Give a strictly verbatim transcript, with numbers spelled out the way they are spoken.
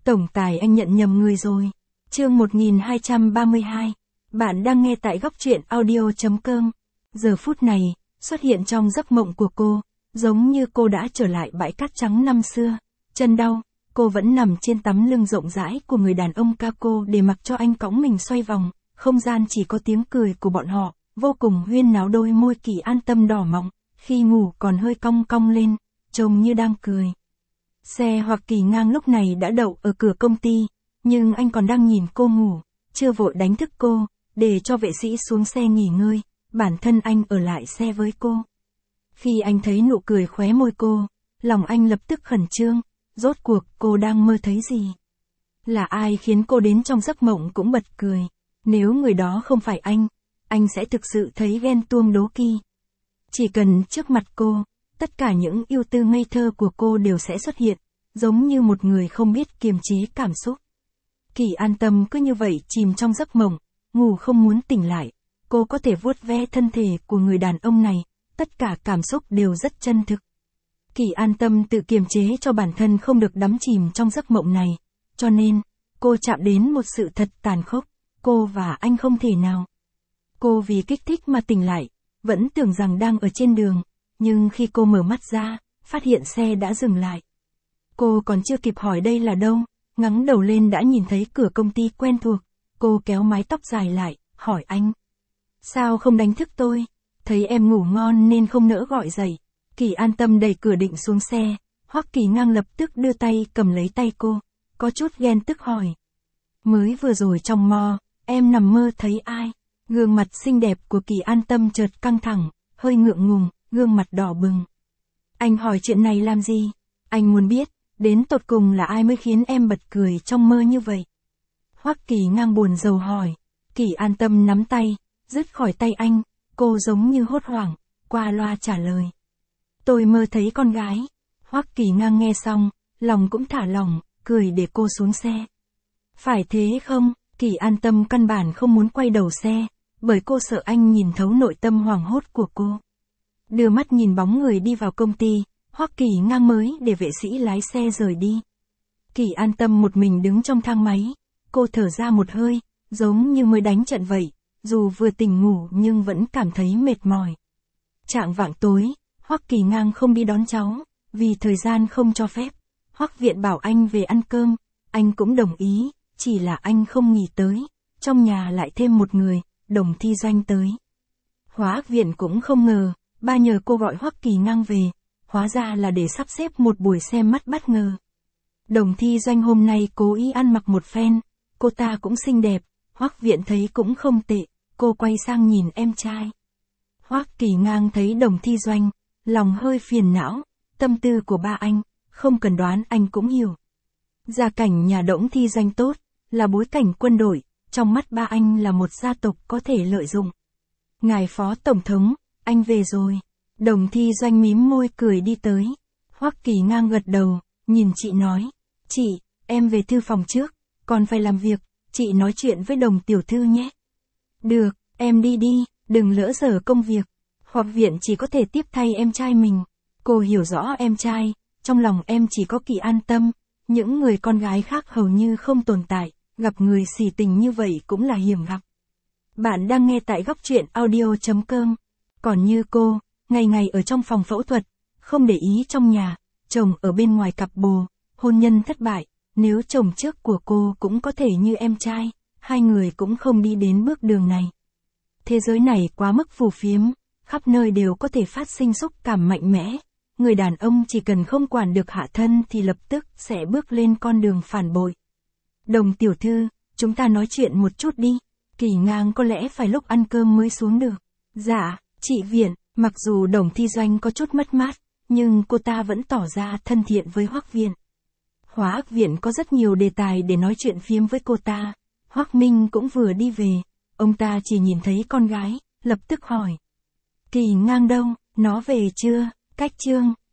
Tổng tài anh nhận nhầm người rồi. Chương một nghìn hai trăm ba mươi hai. Bạn đang nghe tại góc truyện audio chấm com. Giờ phút này, xuất hiện trong giấc mộng của cô, giống như cô đã trở lại bãi cát trắng năm xưa. Chân đau, cô vẫn nằm trên tấm lưng rộng rãi của người đàn ông Kako để mặc cho anh cõng mình xoay vòng. Không gian chỉ có tiếng cười của bọn họ, vô cùng huyên náo. Đôi môi Kỳ An Tâm đỏ mọng, khi ngủ còn hơi cong cong lên, trông như đang cười. Xe hoặc Kỳ Ngang lúc này đã đậu ở cửa công ty, nhưng anh còn đang nhìn cô ngủ, chưa vội đánh thức cô, để cho vệ sĩ xuống xe nghỉ ngơi, bản thân anh ở lại xe với cô. Khi anh thấy nụ cười khóe môi cô, lòng anh lập tức khẩn trương, rốt cuộc cô đang mơ thấy gì? Là ai khiến cô đến trong giấc mộng cũng bật cười? Nếu người đó không phải anh, anh sẽ thực sự thấy ghen tuông đố kỵ. Chỉ cần trước mặt cô, tất cả những ưu tư ngây thơ của cô đều sẽ xuất hiện, giống như một người không biết kiềm chế cảm xúc. Kỳ An Tâm cứ như vậy chìm trong giấc mộng, ngủ không muốn tỉnh lại. Cô có thể vuốt ve thân thể của người đàn ông này, tất cả cảm xúc đều rất chân thực. Kỳ An Tâm tự kiềm chế cho bản thân không được đắm chìm trong giấc mộng này, cho nên, cô chạm đến một sự thật tàn khốc, cô và anh không thể nào. Cô vì kích thích mà tỉnh lại, vẫn tưởng rằng đang ở trên đường, nhưng khi cô mở mắt ra, phát hiện xe đã dừng lại. Cô còn chưa kịp hỏi đây là đâu, ngẩng đầu lên đã nhìn thấy cửa công ty quen thuộc. Cô kéo mái tóc dài lại, hỏi anh. Sao không đánh thức tôi? Thấy em ngủ ngon nên không nỡ gọi dậy. Kỳ An Tâm đẩy cửa định xuống xe, Hoắc Kỳ Ngang lập tức đưa tay cầm lấy tay cô, có chút ghen tức hỏi. Mới vừa rồi trong mơ, em nằm mơ thấy ai? Gương mặt xinh đẹp của Kỳ An Tâm chợt căng thẳng, hơi ngượng ngùng, gương mặt đỏ bừng. Anh hỏi chuyện này làm gì? Anh muốn biết, đến tột cùng là ai mới khiến em bật cười trong mơ như vậy? Hoắc Kỳ Ngang buồn rầu hỏi. Kỳ An Tâm nắm tay, dứt khỏi tay anh, cô giống như hốt hoảng, qua loa trả lời. Tôi mơ thấy con gái. Hoắc Kỳ Ngang nghe xong, lòng cũng thả lỏng, cười để cô xuống xe. Phải thế không? Kỳ An Tâm căn bản không muốn quay đầu xe, bởi cô sợ anh nhìn thấu nội tâm hoảng hốt của cô. Đưa mắt nhìn bóng người đi vào công ty, Hoắc Kỳ Ngang mới để vệ sĩ lái xe rời đi. Kỳ An Tâm một mình đứng trong thang máy, cô thở ra một hơi, giống như mới đánh trận vậy, dù vừa tỉnh ngủ nhưng vẫn cảm thấy mệt mỏi. Chạng vạng tối, Hoắc Kỳ Ngang không đi đón cháu, vì thời gian không cho phép. Hoắc Viện bảo anh về ăn cơm, anh cũng đồng ý, chỉ là anh không nghĩ tới, trong nhà lại thêm một người, Đồng Thi Doanh tới. Hoắc Viện cũng không ngờ, ba nhờ cô gọi Hoắc Kỳ Ngang về, hóa ra là để sắp xếp một buổi xem mắt bất ngờ. Đồng Thi Doanh hôm nay cố ý ăn mặc một phen, cô ta cũng xinh đẹp, Hoắc Viện thấy cũng không tệ, cô quay sang nhìn em trai. Hoắc Kỳ Ngang thấy Đồng Thi Doanh, lòng hơi phiền não, tâm tư của ba anh, không cần đoán anh cũng hiểu. Gia cảnh nhà Đổng Thi Doanh tốt, là bối cảnh quân đội, trong mắt ba anh là một gia tộc có thể lợi dụng. Ngài Phó Tổng thống, anh về rồi. Đồng Thi Doanh mím môi cười đi tới. Hoắc Kỳ Ngang gật đầu, nhìn chị nói. Chị, em về thư phòng trước, còn phải làm việc, chị nói chuyện với Đồng tiểu thư nhé. Được, em đi đi, đừng lỡ dở công việc. Hoắc Viện chỉ có thể tiếp thay em trai mình. Cô hiểu rõ em trai, trong lòng em chỉ có Kỳ An Tâm, những người con gái khác hầu như không tồn tại, gặp người xỉ tình như vậy cũng là hiểm gặp. Bạn đang nghe tại góc truyện audio chấm com. Còn như cô, ngày ngày ở trong phòng phẫu thuật, không để ý trong nhà, chồng ở bên ngoài cặp bồ, hôn nhân thất bại, nếu chồng trước của cô cũng có thể như em trai, hai người cũng không đi đến bước đường này. Thế giới này quá mức phù phiếm, khắp nơi đều có thể phát sinh xúc cảm mạnh mẽ, người đàn ông chỉ cần không quản được hạ thân thì lập tức sẽ bước lên con đường phản bội. Đồng tiểu thư, chúng ta nói chuyện một chút đi, Kỳ Ngang có lẽ phải lúc ăn cơm mới xuống được. Dạ, chị Viện. Mặc dù Đồng Thi Doanh có chút mất mát, nhưng cô ta vẫn tỏ ra thân thiện với Hoắc Viện. Hoắc Viện có rất nhiều đề tài để nói chuyện phiếm với cô ta. Hoắc Minh cũng vừa đi về, ông ta chỉ nhìn thấy con gái, lập tức hỏi. Kỳ Ngang đâu, nó về chưa? Cách chương.